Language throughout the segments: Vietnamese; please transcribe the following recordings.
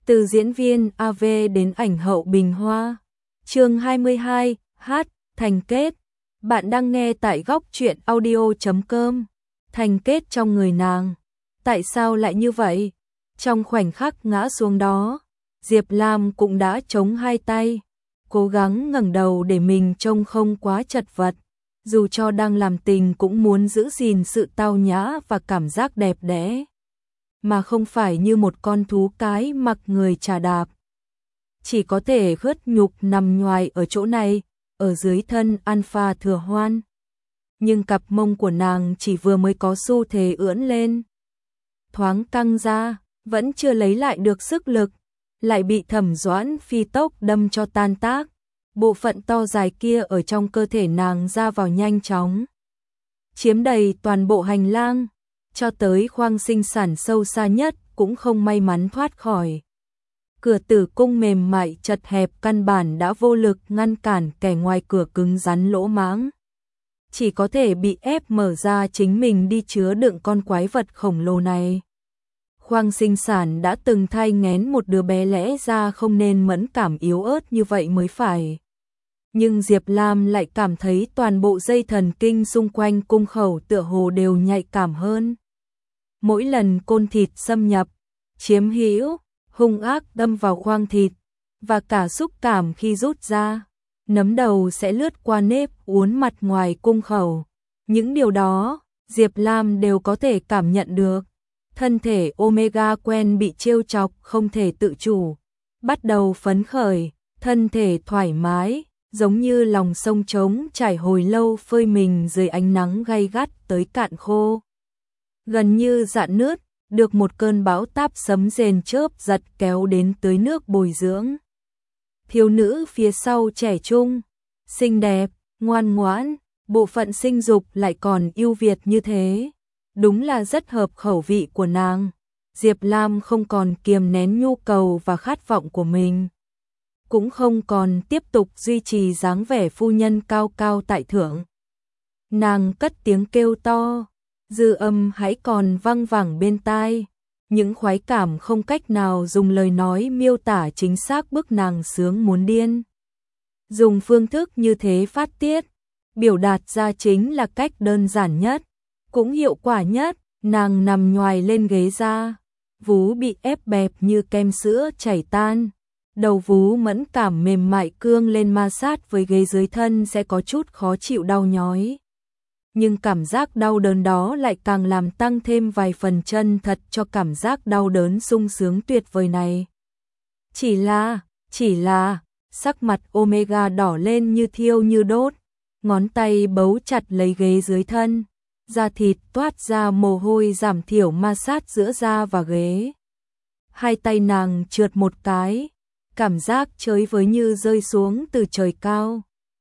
Từ diễn viên AV đến ảnh hậu bình hoa. Chương 22, hát, thành kết. Bạn đang nghe tại góc truyện audio.com. Thành kết trong người nàng. Tại sao lại như vậy? Trong khoảnh khắc ngã xuống đó, Diệp Lam cũng đã chống hai tay, cố gắng ngẩng đầu để mình trông không quá chật vật. Dù cho đang làm tình cũng muốn giữ gìn sự tao nhã và cảm giác đẹp đẽ, mà không phải như một con thú cái mặc người chà đạp. Chỉ có thể khớt nhục nằm nhoài ở chỗ này, ở dưới thân Alpha Thừa Hoan. Nhưng cặp mông của nàng chỉ vừa mới có xu thế ưỡn lên, thoáng căng ra, vẫn chưa lấy lại được sức lực, lại bị Thẩm Doãn phi tốc đâm cho tan tác. Bộ phận to dài kia ở trong cơ thể nàng ra vào nhanh chóng, chiếm đầy toàn bộ hành lang, cho tới khoang sinh sản sâu xa nhất cũng không may mắn thoát khỏi. Cửa tử cung mềm mại chật hẹp căn bản đã vô lực ngăn cản kẻ ngoài cửa cứng rắn lỗ mãng. Chỉ có thể bị ép mở ra chính mình đi chứa đựng con quái vật khổng lồ này. Khoang sinh sản đã từng thai nghén một đứa bé, lẽ ra không nên mẫn cảm yếu ớt như vậy mới phải. Nhưng Diệp Lam lại cảm thấy toàn bộ dây thần kinh xung quanh cung khẩu tựa hồ đều nhạy cảm hơn. Mỗi lần côn thịt xâm nhập, chiếm hữu, hung ác đâm vào khoang thịt, và cả xúc cảm khi rút ra, nấm đầu sẽ lướt qua nếp uốn mặt ngoài cung khẩu. Những điều đó, Diệp Lam đều có thể cảm nhận được. Thân thể Omega quen bị trêu chọc không thể tự chủ, bắt đầu phấn khởi, thân thể thoải mái, giống như lòng sông trống trải hồi lâu phơi mình dưới ánh nắng gay gắt tới cạn khô. Gần như rạn nứt, được một cơn bão táp sấm rền chớp giật kéo đến tưới nước bồi dưỡng. Thiếu nữ phía sau trẻ trung, xinh đẹp, ngoan ngoãn, bộ phận sinh dục lại còn ưu việt như thế. Đúng là rất hợp khẩu vị của nàng. Diệp Lam không còn kiềm nén nhu cầu và khát vọng của mình, cũng không còn tiếp tục duy trì dáng vẻ phu nhân cao cao tại thượng. Nàng cất tiếng kêu to, dư âm hãy còn văng vẳng bên tai. Những khoái cảm không cách nào dùng lời nói miêu tả chính xác bức nàng sướng muốn điên. Dùng phương thức như thế phát tiết, biểu đạt ra chính là cách đơn giản nhất, cũng hiệu quả nhất. Nàng nằm nhoài lên ghế ra, vú bị ép bẹp như kem sữa chảy tan. Đầu vú mẫn cảm mềm mại cương lên ma sát với ghế dưới thân sẽ có chút khó chịu đau nhói. Nhưng cảm giác đau đớn đó lại càng làm tăng thêm vài phần chân thật cho cảm giác đau đớn sung sướng tuyệt vời này. Chỉ là, sắc mặt Omega đỏ lên như thiêu như đốt, ngón tay bấu chặt lấy ghế dưới thân, da thịt toát ra mồ hôi giảm thiểu ma sát giữa da và ghế. Hai tay nàng trượt một cái, cảm giác chới với như rơi xuống từ trời cao.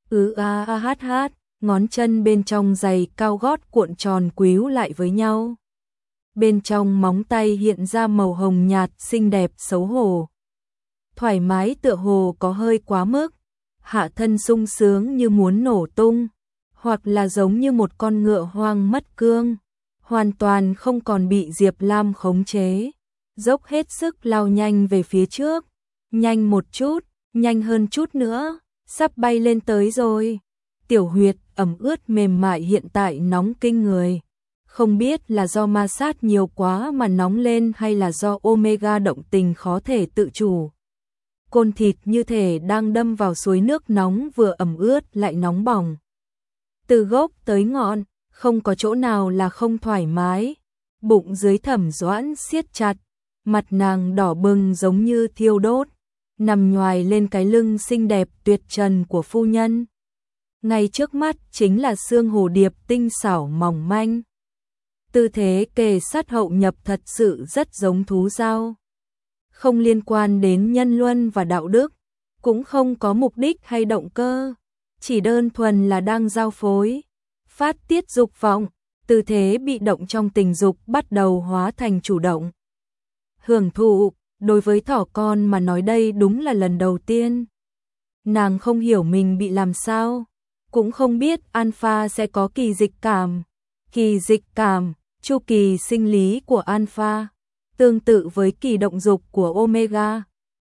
Hát, ngón chân bên trong giày cao gót cuộn tròn quíu lại với nhau. Bên trong móng tay hiện ra màu hồng nhạt xinh đẹp xấu hổ. Thoải mái tựa hồ có hơi quá mức, hạ thân sung sướng như muốn nổ tung, hoặc là giống như một con ngựa hoang mất cương, hoàn toàn không còn bị Diệp Lam khống chế, dốc hết sức lao nhanh về phía trước. Nhanh một chút, nhanh hơn chút nữa, sắp bay lên tới rồi. Tiểu huyệt ẩm ướt mềm mại hiện tại nóng kinh người. Không biết là do ma sát nhiều quá mà nóng lên hay là do Omega động tình khó thể tự chủ. Côn thịt như thể đang đâm vào suối nước nóng vừa ẩm ướt lại nóng bỏng. Từ gốc tới ngọn, không có chỗ nào là không thoải mái. Bụng dưới Thẩm Doãn siết chặt, mặt nàng đỏ bừng giống như thiêu đốt, nằm nhoài lên cái lưng xinh đẹp tuyệt trần của phu nhân. Ngay trước mắt chính là xương hồ điệp tinh xảo mỏng manh. Tư thế kề sát hậu nhập thật sự rất giống thú giao. Không liên quan đến nhân luân và đạo đức, cũng không có mục đích hay động cơ, chỉ đơn thuần là đang giao phối, phát tiết dục vọng. Tư thế bị động trong tình dục bắt đầu hóa thành chủ động. Hưởng thụ, đối với thỏ con mà nói đây đúng là lần đầu tiên. Nàng không hiểu mình bị làm sao, cũng không biết Alpha sẽ có kỳ dịch cảm. Kỳ dịch cảm, chu kỳ sinh lý của Alpha, tương tự với kỳ động dục của Omega,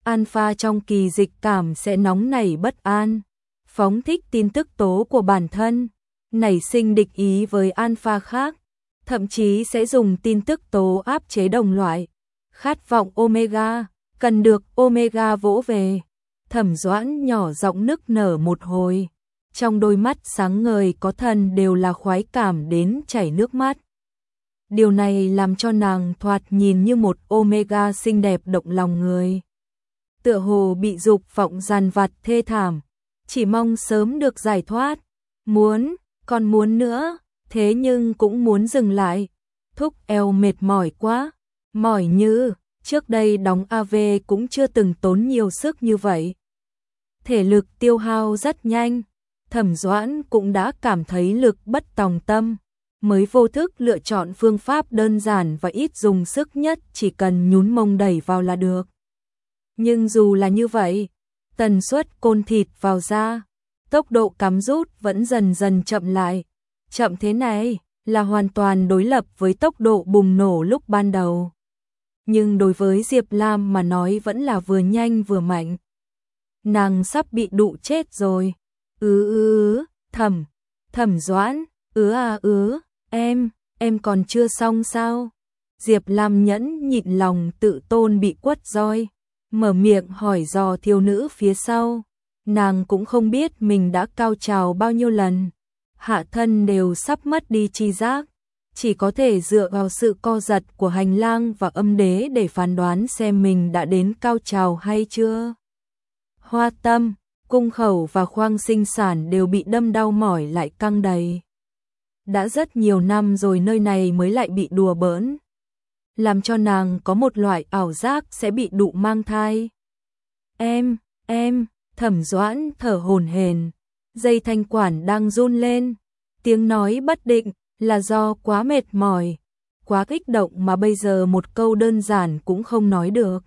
Alpha trong kỳ dịch cảm sẽ nóng nảy bất an, phóng thích tin tức tố của bản thân, nảy sinh địch ý với alpha khác, thậm chí sẽ dùng tin tức tố áp chế đồng loại. Khát vọng omega, cần được omega vỗ về. Thẩm Doãn nhỏ giọng nức nở một hồi, trong đôi mắt sáng ngời có thần đều là khoái cảm đến chảy nước mắt. Điều này làm cho nàng thoạt nhìn như một omega xinh đẹp động lòng người. Tựa hồ bị dục vọng dằn vặt thê thảm, chỉ mong sớm được giải thoát. Muốn, còn muốn nữa, thế nhưng cũng muốn dừng lại. Thúc eo mệt mỏi quá, mỏi như, trước đây đóng AV cũng chưa từng tốn nhiều sức như vậy. Thể lực tiêu hao rất nhanh, Thẩm Doãn cũng đã cảm thấy lực bất tòng tâm, mới vô thức lựa chọn phương pháp đơn giản và ít dùng sức nhất, chỉ cần nhún mông đẩy vào là được. Nhưng dù là như vậy, tần suất côn thịt vào da, tốc độ cắm rút vẫn dần dần chậm lại. Chậm thế này là hoàn toàn đối lập với tốc độ bùng nổ lúc ban đầu. Nhưng đối với Diệp Lam mà nói vẫn là vừa nhanh vừa mạnh. Nàng sắp bị đụ chết rồi. Thẩm Doãn, em còn chưa xong sao? Diệp Lam nhẫn nhịn lòng tự tôn bị quất roi, mở miệng hỏi dò thiếu nữ phía sau. Nàng cũng không biết mình đã cao trào bao nhiêu lần, hạ thân đều sắp mất đi tri giác, chỉ có thể dựa vào sự co giật của hành lang và âm đế để phán đoán xem mình đã đến cao trào hay chưa. Hoa tâm, cung khẩu và khoang sinh sản đều bị đâm đau mỏi lại căng đầy. Đã rất nhiều năm rồi nơi này mới lại bị đùa bỡn, làm cho nàng có một loại ảo giác sẽ bị đụ mang thai. Em, Thẩm Doãn thở hổn hển, dây thanh quản đang run lên, tiếng nói bất định, là do quá mệt mỏi, quá kích động mà bây giờ một câu đơn giản cũng không nói được.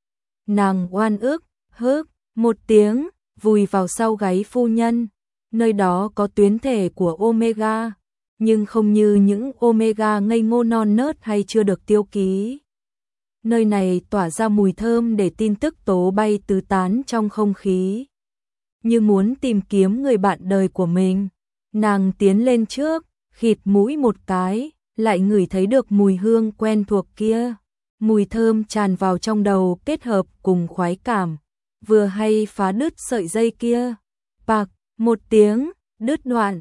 Nàng oan ức, một tiếng, vùi vào sau gáy phu nhân, nơi đó có tuyến thể của omega, nhưng không như những omega ngây ngô non nớt hay chưa được tiêu ký. Nơi này tỏa ra mùi thơm để tin tức tố bay tứ tán trong không khí. Như muốn tìm kiếm người bạn đời của mình, nàng tiến lên trước, khịt mũi một cái, lại ngửi thấy được mùi hương quen thuộc kia. Mùi thơm tràn vào trong đầu kết hợp cùng khoái cảm, vừa hay phá đứt sợi dây kia. Bạc, một tiếng, đứt đoạn,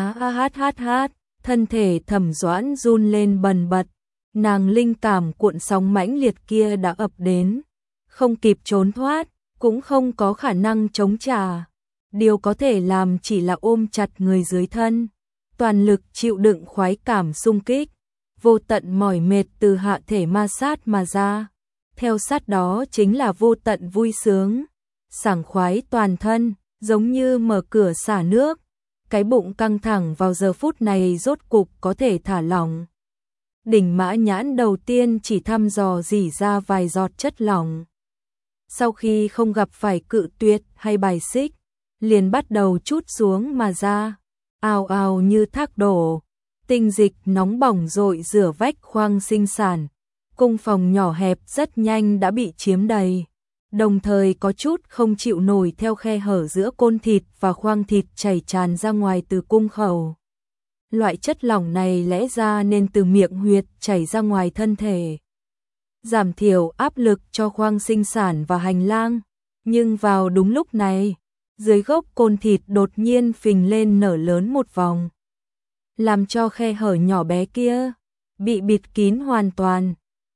hát, thân thể Thẩm Doãn run lên bần bật. Nàng linh cảm cuộn sóng mãnh liệt kia đã ập đến, không kịp trốn thoát, cũng không có khả năng chống trả. Điều có thể làm chỉ là ôm chặt người dưới thân, toàn lực chịu đựng khoái cảm xung kích, vô tận mỏi mệt từ hạ thể ma sát mà ra. Theo sát đó chính là vô tận vui sướng, sảng khoái toàn thân, giống như mở cửa xả nước. Cái bụng căng thẳng vào giờ phút này rốt cục có thể thả lỏng. Đỉnh mã nhãn đầu tiên chỉ thăm dò rỉ ra vài giọt chất lỏng. Sau khi không gặp phải cự tuyệt hay bài xích, liền bắt đầu trút xuống mà ra, ào ào như thác đổ. Tinh dịch nóng bỏng rội rửa vách khoang sinh sản. Cung phòng nhỏ hẹp rất nhanh đã bị chiếm đầy, đồng thời có chút không chịu nổi theo khe hở giữa côn thịt và khoang thịt chảy tràn ra ngoài từ cung khẩu. Loại chất lỏng này lẽ ra nên từ miệng huyệt chảy ra ngoài thân thể, giảm thiểu áp lực cho khoang sinh sản và hành lang. Nhưng vào đúng lúc này, dưới gốc côn thịt đột nhiên phình lên nở lớn một vòng, làm cho khe hở nhỏ bé kia bị bịt kín hoàn toàn.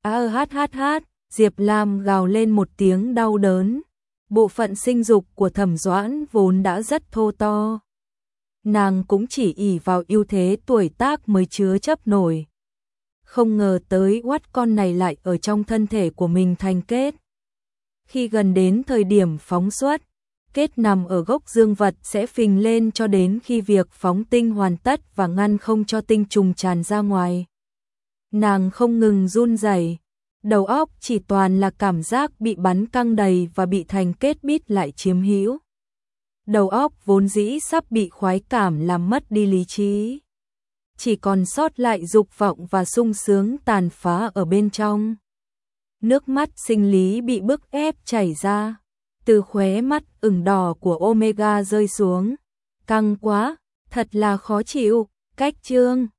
Hát, Diệp Lam gào lên một tiếng đau đớn. Bộ phận sinh dục của Thẩm Doãn vốn đã rất thô to, nàng cũng chỉ ỷ vào ưu thế tuổi tác mới chứa chấp nổi. Không ngờ tới oát con này lại ở trong thân thể của mình thành kết. Khi gần đến thời điểm phóng xuất, kết nằm ở gốc dương vật sẽ phình lên cho đến khi việc phóng tinh hoàn tất và ngăn không cho tinh trùng tràn ra ngoài. Nàng không ngừng run rẩy, đầu óc chỉ toàn là cảm giác bị bắn căng đầy và bị thành kết bít lại chiếm hữu. Đầu óc vốn dĩ sắp bị khoái cảm làm mất đi lý trí, chỉ còn sót lại dục vọng và sung sướng tàn phá ở bên trong. Nước mắt sinh lý bị bức ép chảy ra, từ khóe mắt ửng đỏ của Omega rơi xuống. Căng quá, thật là khó chịu. Cách chương